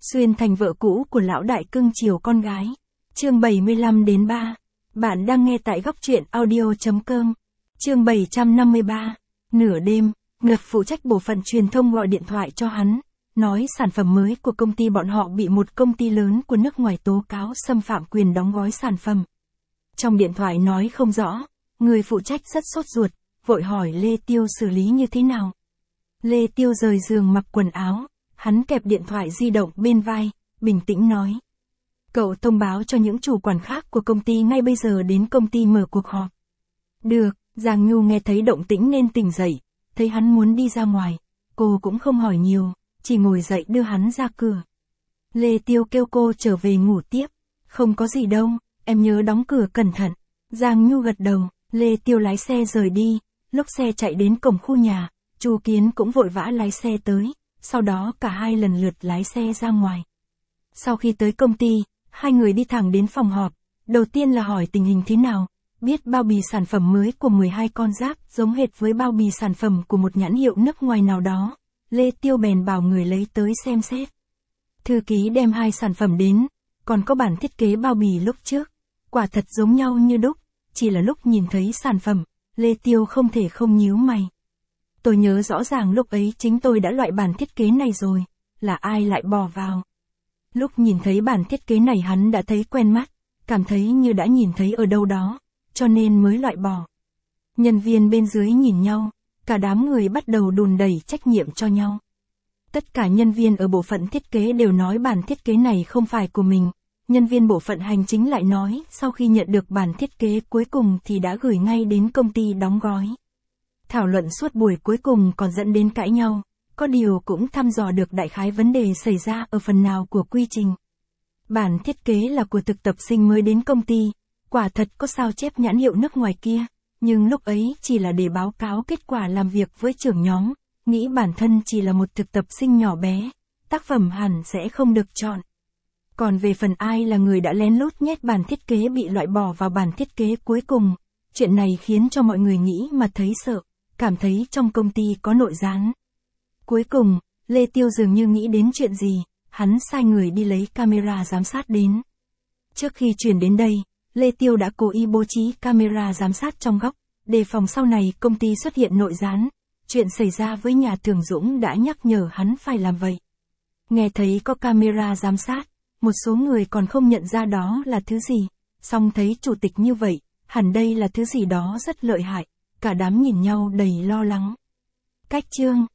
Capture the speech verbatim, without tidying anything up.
Xuyên thành vợ cũ của lão đại cưng chiều con gái. Chương bảy mươi lăm đến ba. Bạn đang nghe tại góc truyện audio chấm com. Chương bảy trăm năm mươi ba. Nửa đêm, Ngật phụ trách bộ phận truyền thông gọi điện thoại cho hắn, nói sản phẩm mới của công ty bọn họ bị một công ty lớn của nước ngoài tố cáo xâm phạm quyền đóng gói sản phẩm. Trong điện thoại nói không rõ, người phụ trách rất sốt ruột, vội hỏi Lê Tiêu xử lý như thế nào. Lê Tiêu rời giường mặc quần áo, hắn kẹp điện thoại di động bên vai, bình tĩnh nói. Cậu thông báo cho những chủ quản khác của công ty ngay bây giờ đến công ty mở cuộc họp. Được, Giang Nhu nghe thấy động tĩnh nên tỉnh dậy, thấy hắn muốn đi ra ngoài, cô cũng không hỏi nhiều, chỉ ngồi dậy đưa hắn ra cửa. Lê Tiêu kêu cô trở về ngủ tiếp, không có gì đâu, em nhớ đóng cửa cẩn thận. Giang Nhu gật đầu, Lê Tiêu lái xe rời đi, lúc xe chạy đến cổng khu nhà, Chu Kiến cũng vội vã lái xe tới, sau đó cả hai lần lượt lái xe ra ngoài. Sau khi tới công ty, hai người đi thẳng đến phòng họp, đầu tiên là hỏi tình hình thế nào, biết bao bì sản phẩm mới của mười hai con giáp giống hệt với bao bì sản phẩm của một nhãn hiệu nước ngoài nào đó, Lê Tiêu bèn bảo người lấy tới xem xét. Thư ký đem hai sản phẩm đến, còn có bản thiết kế bao bì lúc trước, quả thật giống nhau như đúc, chỉ là lúc nhìn thấy sản phẩm, Lê Tiêu không thể không nhíu mày. Tôi nhớ rõ ràng lúc ấy chính tôi đã loại bản thiết kế này rồi, là ai lại bỏ vào. Lúc nhìn thấy bản thiết kế này hắn đã thấy quen mắt, cảm thấy như đã nhìn thấy ở đâu đó, cho nên mới loại bỏ. Nhân viên bên dưới nhìn nhau, cả đám người bắt đầu đùn đẩy trách nhiệm cho nhau. Tất cả nhân viên ở bộ phận thiết kế đều nói bản thiết kế này không phải của mình. Nhân viên bộ phận hành chính lại nói sau khi nhận được bản thiết kế cuối cùng thì đã gửi ngay đến công ty đóng gói. Thảo luận suốt buổi cuối cùng còn dẫn đến cãi nhau, có điều cũng thăm dò được đại khái vấn đề xảy ra ở phần nào của quy trình. Bản thiết kế là của thực tập sinh mới đến công ty, quả thật có sao chép nhãn hiệu nước ngoài kia, nhưng lúc ấy chỉ là để báo cáo kết quả làm việc với trưởng nhóm, nghĩ bản thân chỉ là một thực tập sinh nhỏ bé, tác phẩm hẳn sẽ không được chọn. Còn về phần ai là người đã lén lút nhét bản thiết kế bị loại bỏ vào bản thiết kế cuối cùng, chuyện này khiến cho mọi người nghĩ mà thấy sợ, cảm thấy trong công ty có nội gián. Cuối cùng, Lê Tiêu dường như nghĩ đến chuyện gì, hắn sai người đi lấy camera giám sát đến. Trước khi chuyển đến đây, Lê Tiêu đã cố ý bố trí camera giám sát trong góc, đề phòng sau này công ty xuất hiện nội gián. Chuyện xảy ra với nhà Thường Dũng đã nhắc nhở hắn phải làm vậy. Nghe thấy có camera giám sát, một số người còn không nhận ra đó là thứ gì, song thấy chủ tịch như vậy, hẳn đây là thứ gì đó rất lợi hại, cả đám nhìn nhau đầy lo lắng. Cách chương